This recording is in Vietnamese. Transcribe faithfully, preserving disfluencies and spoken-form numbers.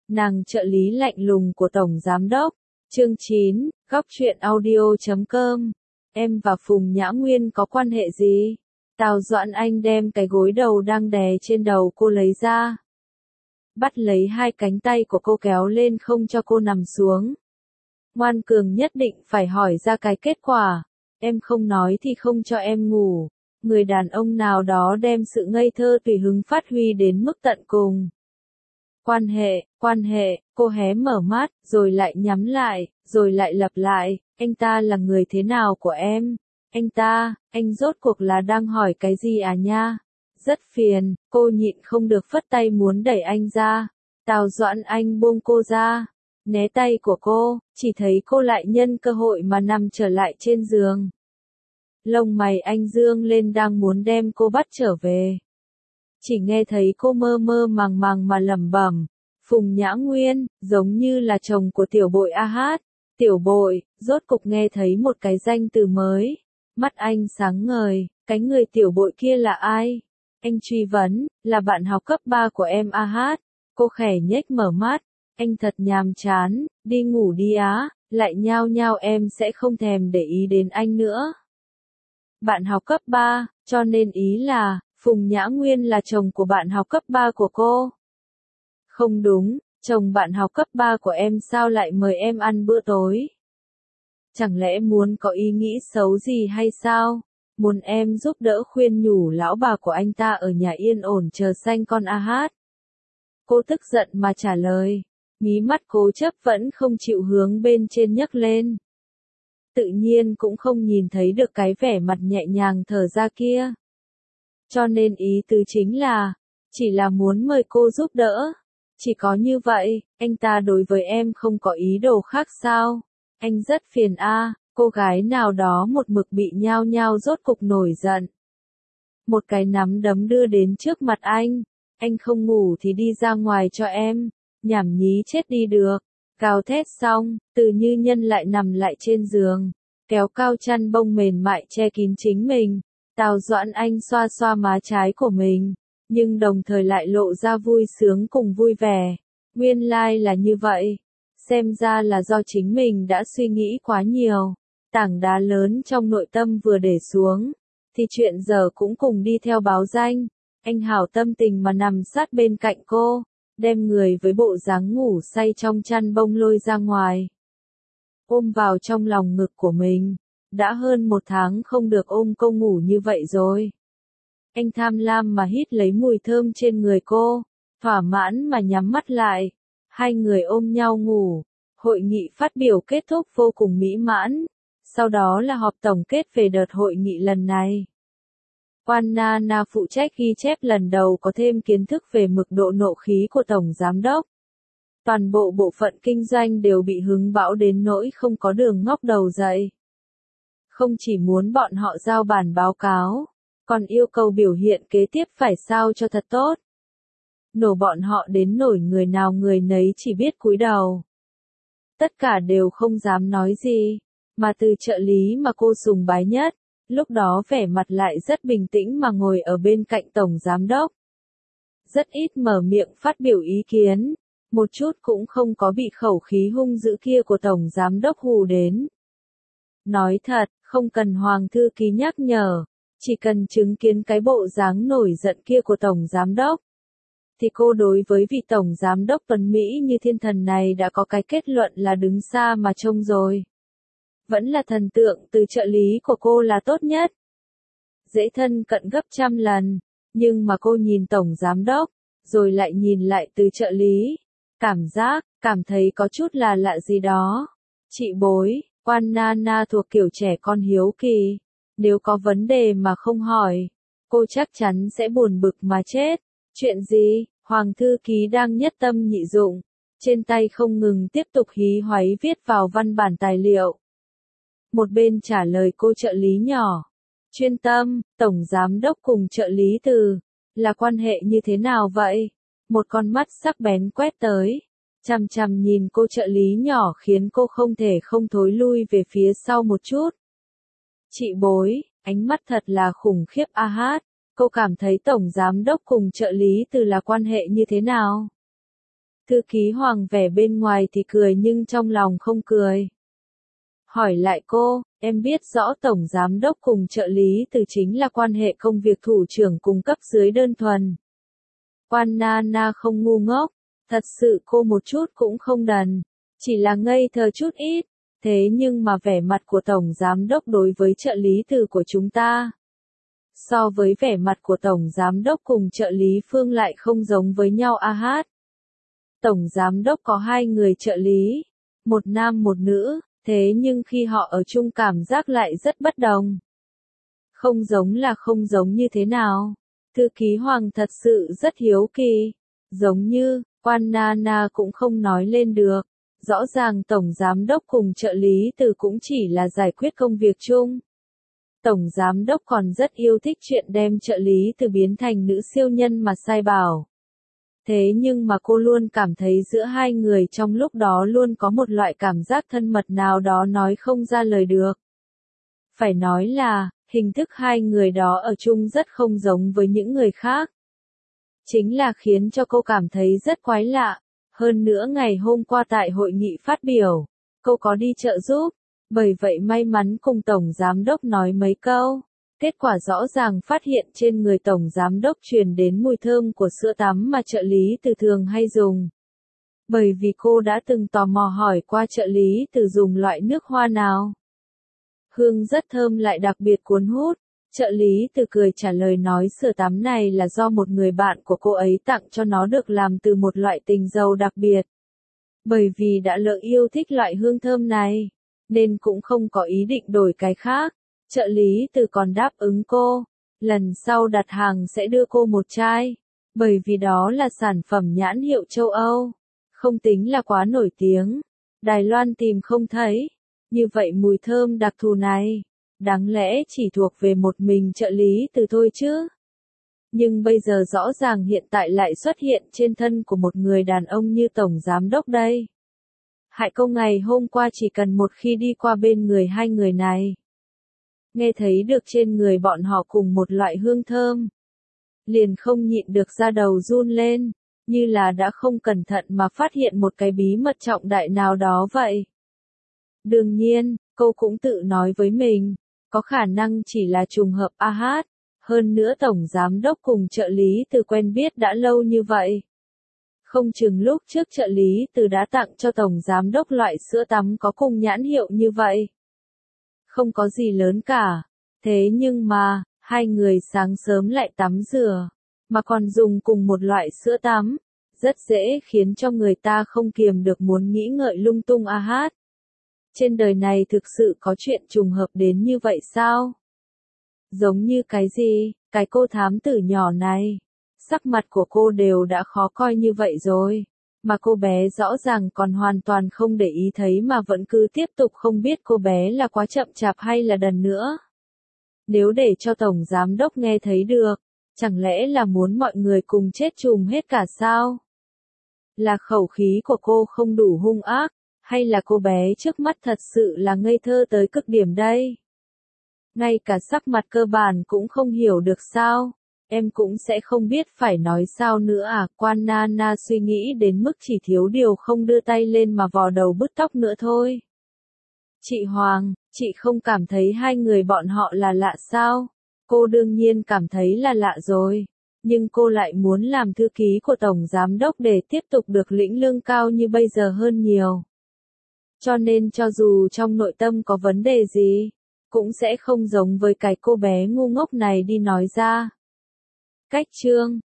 Nàng trợ lý lạnh lùng của Tổng Giám Đốc. Chương chín, góc truyện audio chấm com. Em và Phùng Nhã Nguyên có quan hệ gì? Tào Doãn Anh đem cái gối đầu đang đè trên đầu cô lấy ra. Bắt lấy hai cánh tay của cô kéo lên không cho cô nằm xuống. Ngoan cường nhất định phải hỏi ra cái kết quả. Em không nói thì không cho em ngủ. Người đàn ông nào đó đem sự ngây thơ tùy hứng phát huy đến mức tận cùng. Quan hệ, quan hệ, cô hé mở mắt, rồi lại nhắm lại, rồi lại lặp lại, anh ta là người thế nào của em? Anh ta, anh rốt cuộc là đang hỏi cái gì à nha? Rất phiền, cô nhịn không được phất tay muốn đẩy anh ra. Tào Doãn Anh buông cô ra, né tay của cô, chỉ thấy cô lại nhân cơ hội mà nằm trở lại trên giường. Lông mày anh dương lên đang muốn đem cô bắt trở về. Chỉ nghe thấy cô mơ mơ màng màng mà lẩm bẩm, Phùng Nhã Nguyên, giống như là chồng của tiểu bội a hát. Tiểu bội, rốt cục nghe thấy một cái danh từ mới. Mắt anh sáng ngời, cái người tiểu bội kia là ai? Anh truy vấn, là bạn học cấp ba của em a hát. Cô khẽ nhếch mở mắt, anh thật nhàm chán, đi ngủ đi á, lại nhao nhao em sẽ không thèm để ý đến anh nữa. Bạn học cấp ba, cho nên ý là, Phùng Nhã Nguyên là chồng của bạn học cấp ba của cô. Không đúng, chồng bạn học cấp ba của em sao lại mời em ăn bữa tối? Chẳng lẽ muốn có ý nghĩ xấu gì hay sao? Muốn em giúp đỡ khuyên nhủ lão bà của anh ta ở nhà yên ổn chờ sanh con a hát. Cô tức giận mà trả lời, mí mắt cố chấp vẫn không chịu hướng bên trên nhấc lên. Tự nhiên cũng không nhìn thấy được cái vẻ mặt nhẹ nhàng thở ra kia. Cho nên ý tứ chính là, chỉ là muốn mời cô giúp đỡ. Chỉ có như vậy, anh ta đối với em không có ý đồ khác sao? Anh rất phiền a. À, cô gái nào đó một mực bị nhao nhao rốt cục nổi giận. Một cái nắm đấm đưa đến trước mặt anh. Anh không ngủ thì đi ra ngoài cho em. Nhảm nhí chết đi được. Gào thét xong, Từ Như Nhân lại nằm lại trên giường. Kéo cao chăn bông mềm mại che kín chính mình. Tào Doãn Anh xoa xoa má trái của mình. Nhưng đồng thời lại lộ ra vui sướng cùng vui vẻ. Nguyên lai là như vậy. Xem ra là do chính mình đã suy nghĩ quá nhiều. Tảng đá lớn trong nội tâm vừa để xuống. Thì chuyện giờ cũng cùng đi theo báo danh. Anh hảo tâm tình mà nằm sát bên cạnh cô. Đem người với bộ dáng ngủ say trong chăn bông lôi ra ngoài. Ôm vào trong lòng ngực của mình. Đã hơn một tháng không được ôm cô ngủ như vậy rồi. Anh tham lam mà hít lấy mùi thơm trên người cô. Thỏa mãn mà nhắm mắt lại. Hai người ôm nhau ngủ. Hội nghị phát biểu kết thúc vô cùng mỹ mãn. Sau đó là họp tổng kết về đợt hội nghị lần này. Quan Na Na phụ trách ghi chép lần đầu có thêm kiến thức về mực độ nộ khí của Tổng Giám Đốc. Toàn bộ bộ phận kinh doanh đều bị hứng bão đến nỗi không có đường ngóc đầu dậy. Không chỉ muốn bọn họ giao bản báo cáo, còn yêu cầu biểu hiện kế tiếp phải sao cho thật tốt. Nổ bọn họ đến nổi người nào người nấy chỉ biết cúi đầu. Tất cả đều không dám nói gì, mà từ trợ lý mà cô sùng bái nhất, lúc đó vẻ mặt lại rất bình tĩnh mà ngồi ở bên cạnh Tổng Giám Đốc. Rất ít mở miệng phát biểu ý kiến, một chút cũng không có bị khẩu khí hung dữ kia của Tổng Giám Đốc hù đến. Nói thật, không cần Hoàng Thư Ký nhắc nhở, chỉ cần chứng kiến cái bộ dáng nổi giận kia của Tổng Giám Đốc. Thì cô đối với vị Tổng Giám Đốc tuấn Mỹ như thiên thần này đã có cái kết luận là đứng xa mà trông rồi. Vẫn là thần tượng từ trợ lý của cô là tốt nhất. Dễ thân cận gấp trăm lần, nhưng mà cô nhìn Tổng Giám Đốc, rồi lại nhìn lại từ trợ lý. Cảm giác, cảm thấy có chút là lạ gì đó. Chị bối, Quan Na Na thuộc kiểu trẻ con hiếu kỳ. Nếu có vấn đề mà không hỏi, cô chắc chắn sẽ buồn bực mà chết. Chuyện gì? Hoàng Thư Ký đang nhất tâm nhị dụng. Trên tay không ngừng tiếp tục hí hoáy viết vào văn bản tài liệu. Một bên trả lời cô trợ lý nhỏ. Chuyên tâm, Tổng Giám Đốc cùng trợ lý Từ. Là quan hệ như thế nào vậy? Một con mắt sắc bén quét tới. Chằm chằm nhìn cô trợ lý nhỏ khiến cô không thể không thối lui về phía sau một chút. Chị bối, ánh mắt thật là khủng khiếp a hát. Cô cảm thấy Tổng Giám Đốc cùng trợ lý Từ là quan hệ như thế nào? Thư ký Hoàng vẻ bên ngoài thì cười nhưng trong lòng không cười. Hỏi lại cô, em biết rõ tổng giám đốc cùng trợ lý từ chính là quan hệ công việc thủ trưởng cùng cấp dưới đơn thuần. Quan Na Na không ngu ngốc, thật sự cô một chút cũng không đần, chỉ là ngây thơ chút ít, thế nhưng mà vẻ mặt của tổng giám đốc đối với trợ lý từ của chúng ta, so với vẻ mặt của tổng giám đốc cùng trợ lý Phương lại không giống với nhau a hát. Tổng giám đốc có hai người trợ lý, một nam một nữ, thế nhưng khi họ ở chung cảm giác lại rất bất đồng. Không giống là không giống như thế nào? Thư ký Hoàng thật sự rất hiếu kỳ. Giống như, Quan Na Na cũng không nói lên được. Rõ ràng tổng giám đốc cùng trợ lý từ cũng chỉ là giải quyết công việc chung. Tổng giám đốc còn rất yêu thích chuyện đem trợ lý từ biến thành nữ siêu nhân mà sai bảo. Thế nhưng mà cô luôn cảm thấy giữa hai người trong lúc đó luôn có một loại cảm giác thân mật nào đó nói không ra lời được. Phải nói là, hình thức hai người đó ở chung rất không giống với những người khác. Chính là khiến cho cô cảm thấy rất quái lạ. Hơn nữa ngày hôm qua tại hội nghị phát biểu, cô có đi trợ giúp, bởi vậy may mắn cùng Tổng Giám Đốc nói mấy câu. Kết quả rõ ràng phát hiện trên người Tổng Giám Đốc truyền đến mùi thơm của sữa tắm mà trợ lý từ thường hay dùng. Bởi vì cô đã từng tò mò hỏi qua trợ lý từ dùng loại nước hoa nào. Hương rất thơm lại đặc biệt cuốn hút. Trợ lý từ cười trả lời nói sữa tắm này là do một người bạn của cô ấy tặng cho nó, được làm từ một loại tinh dầu đặc biệt. Bởi vì đã lỡ yêu thích loại hương thơm này, nên cũng không có ý định đổi cái khác. Trợ lý từ còn đáp ứng cô, lần sau đặt hàng sẽ đưa cô một chai, bởi vì đó là sản phẩm nhãn hiệu châu Âu, không tính là quá nổi tiếng. Đài Loan tìm không thấy, như vậy mùi thơm đặc thù này, đáng lẽ chỉ thuộc về một mình trợ lý từ thôi chứ. Nhưng bây giờ rõ ràng hiện tại lại xuất hiện trên thân của một người đàn ông như Tổng Giám Đốc đây. Hại câu ngày hôm qua chỉ cần một khi đi qua bên người hai người này, nghe thấy được trên người bọn họ cùng một loại hương thơm, liền không nhịn được da đầu run lên, như là đã không cẩn thận mà phát hiện một cái bí mật trọng đại nào đó vậy. Đương nhiên, cô cũng tự nói với mình, có khả năng chỉ là trùng hợp a hát, hơn nữa Tổng Giám Đốc cùng trợ lý từ quen biết đã lâu như vậy. Không chừng lúc trước trợ lý từ đã tặng cho Tổng Giám Đốc loại sữa tắm có cùng nhãn hiệu như vậy. Không có gì lớn cả, thế nhưng mà, hai người sáng sớm lại tắm rửa, mà còn dùng cùng một loại sữa tắm, rất dễ khiến cho người ta không kiềm được muốn nghĩ ngợi lung tung a hát. Trên đời này thực sự có chuyện trùng hợp đến như vậy sao? Giống như cái gì, cái cô thám tử nhỏ này, sắc mặt của cô đều đã khó coi như vậy rồi, mà cô bé rõ ràng còn hoàn toàn không để ý thấy mà vẫn cứ tiếp tục, không biết cô bé là quá chậm chạp hay là đần nữa. Nếu để cho Tổng Giám Đốc nghe thấy được, chẳng lẽ là muốn mọi người cùng chết chùm hết cả sao? Là khẩu khí của cô không đủ hung ác, hay là cô bé trước mắt thật sự là ngây thơ tới cực điểm đây? Ngay cả sắc mặt cơ bản cũng không hiểu được sao? Em cũng sẽ không biết phải nói sao nữa à? Quan Na Na suy nghĩ đến mức chỉ thiếu điều không đưa tay lên mà vò đầu bứt tóc nữa thôi. Chị Hoàng, chị không cảm thấy hai người bọn họ là lạ sao? Cô đương nhiên cảm thấy là lạ rồi. Nhưng cô lại muốn làm thư ký của Tổng Giám Đốc để tiếp tục được lĩnh lương cao như bây giờ hơn nhiều. Cho nên cho dù trong nội tâm có vấn đề gì, cũng sẽ không giống với cái cô bé ngu ngốc này đi nói ra. Cách chương